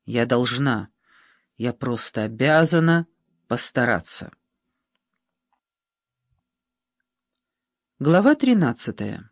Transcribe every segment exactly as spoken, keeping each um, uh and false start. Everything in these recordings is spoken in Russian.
Я должна, я просто обязана постараться. Глава тринадцатая.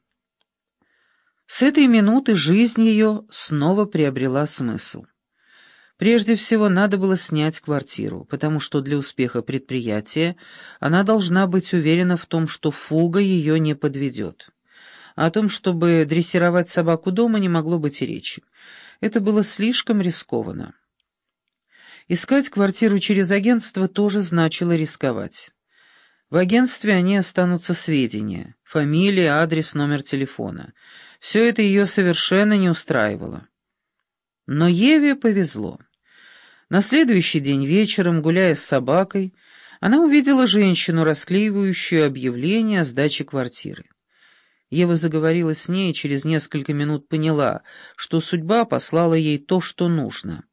С этой минуты жизнь ее снова приобрела смысл. Прежде всего, надо было снять квартиру, потому что для успеха предприятия она должна быть уверена в том, что фуга ее не подведет. О том, чтобы дрессировать собаку дома, не могло быть и речи. Это было слишком рискованно. Искать квартиру через агентство тоже значило рисковать. В агентстве они останутся сведения: фамилия, адрес, номер телефона. Все это ее совершенно не устраивало. Но Еве повезло. На следующий день вечером, гуляя с собакой, она увидела женщину, расклеивающую объявление о сдаче квартиры. Ева заговорила с ней и через несколько минут поняла, что судьба послала ей то, что нужно.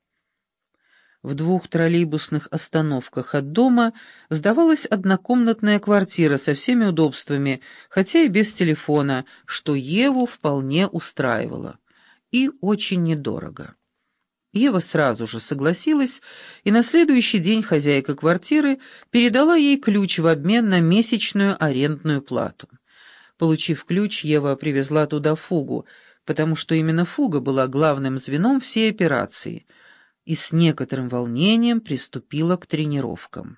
В двух троллейбусных остановках от дома сдавалась однокомнатная квартира со всеми удобствами, хотя и без телефона, что Еву вполне устраивало. И очень недорого. Ева сразу же согласилась, и на следующий день хозяйка квартиры передала ей ключ в обмен на месячную арендную плату. Получив ключ, Ева привезла туда фугу, потому что именно фуга была главным звеном всей операции, и с некоторым волнением приступила к тренировкам.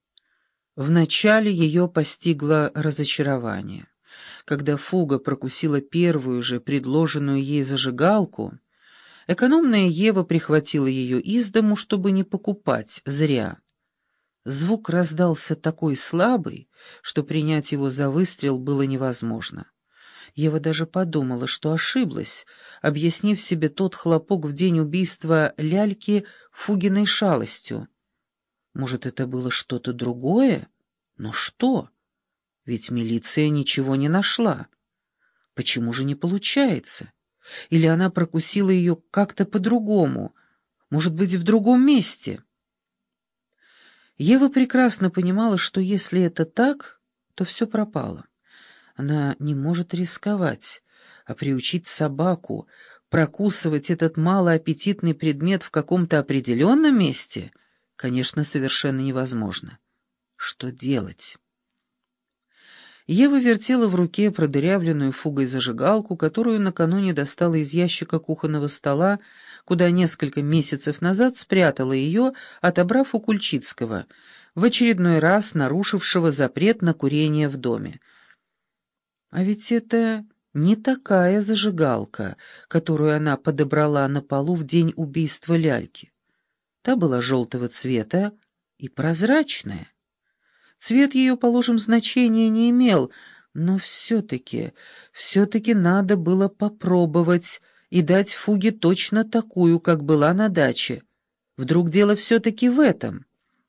Вначале ее постигло разочарование. Когда фуга прокусила первую же предложенную ей зажигалку, экономная Ева прихватила ее из дому, чтобы не покупать зря. Звук раздался такой слабый, что принять его за выстрел было невозможно. Ева даже подумала, что ошиблась, объяснив себе тот хлопок в день убийства ляльки фугиной шалостью. Может, это было что-то другое? Но что? Ведь милиция ничего не нашла. Почему же не получается? Или она прокусила ее как-то по-другому, может быть, в другом месте? Ева прекрасно понимала, что если это так, то все пропало. Она не может рисковать, а приучить собаку прокусывать этот малоаппетитный предмет в каком-то определенном месте, конечно, совершенно невозможно. Что делать? Ева вертела в руке продырявленную фугой зажигалку, которую накануне достала из ящика кухонного стола, куда несколько месяцев назад спрятала ее, отобрав у Кульчицкого, в очередной раз нарушившего запрет на курение в доме. А ведь это не такая зажигалка, которую она подобрала на полу в день убийства ляльки. Та была желтого цвета и прозрачная. Цвет ее, положим, значения не имел, но все-таки, все-таки надо было попробовать и дать фуге точно такую, как была на даче. Вдруг дело все-таки в этом?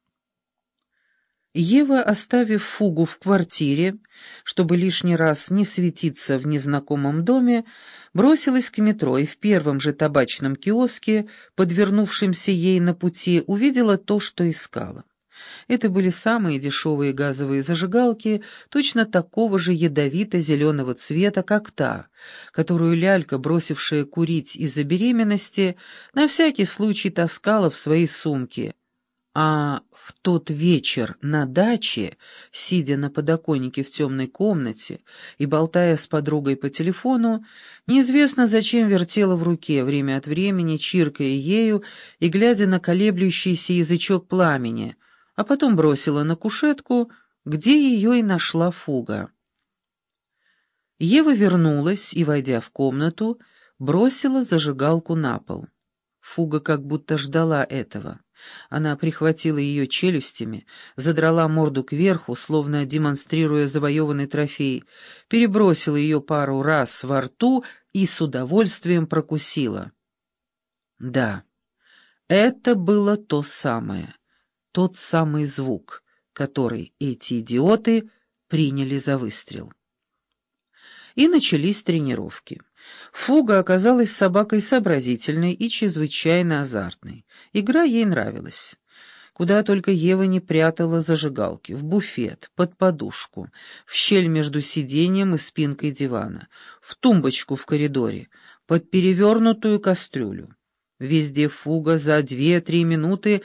Ева, оставив фугу в квартире, чтобы лишний раз не светиться в незнакомом доме, бросилась к метро и в первом же табачном киоске, подвернувшемся ей на пути, увидела то, что искала. Это были самые дешевые газовые зажигалки, точно такого же ядовито-зеленого цвета, как та, которую лялька, бросившая курить из-за беременности, на всякий случай таскала в своей сумке. А в тот вечер на даче, сидя на подоконнике в темной комнате и болтая с подругой по телефону, неизвестно зачем вертела в руке, время от времени чиркая ею и глядя на колеблющийся язычок пламени, а потом бросила на кушетку, где ее и нашла фуга. Ева вернулась и, войдя в комнату, бросила зажигалку на пол. Фуга как будто ждала этого. Она прихватила ее челюстями, задрала морду кверху, словно демонстрируя завоеванный трофей, перебросила ее пару раз во рту и с удовольствием прокусила. Да, это было то самое. Тот самый звук, который эти идиоты приняли за выстрел. И начались тренировки. Фуга оказалась собакой сообразительной и чрезвычайно азартной. Игра ей нравилась. Куда только Ева не прятала зажигалки: в буфет, под подушку, в щель между сиденьем и спинкой дивана, в тумбочку в коридоре, под перевернутую кастрюлю. Везде фуга за две-три минуты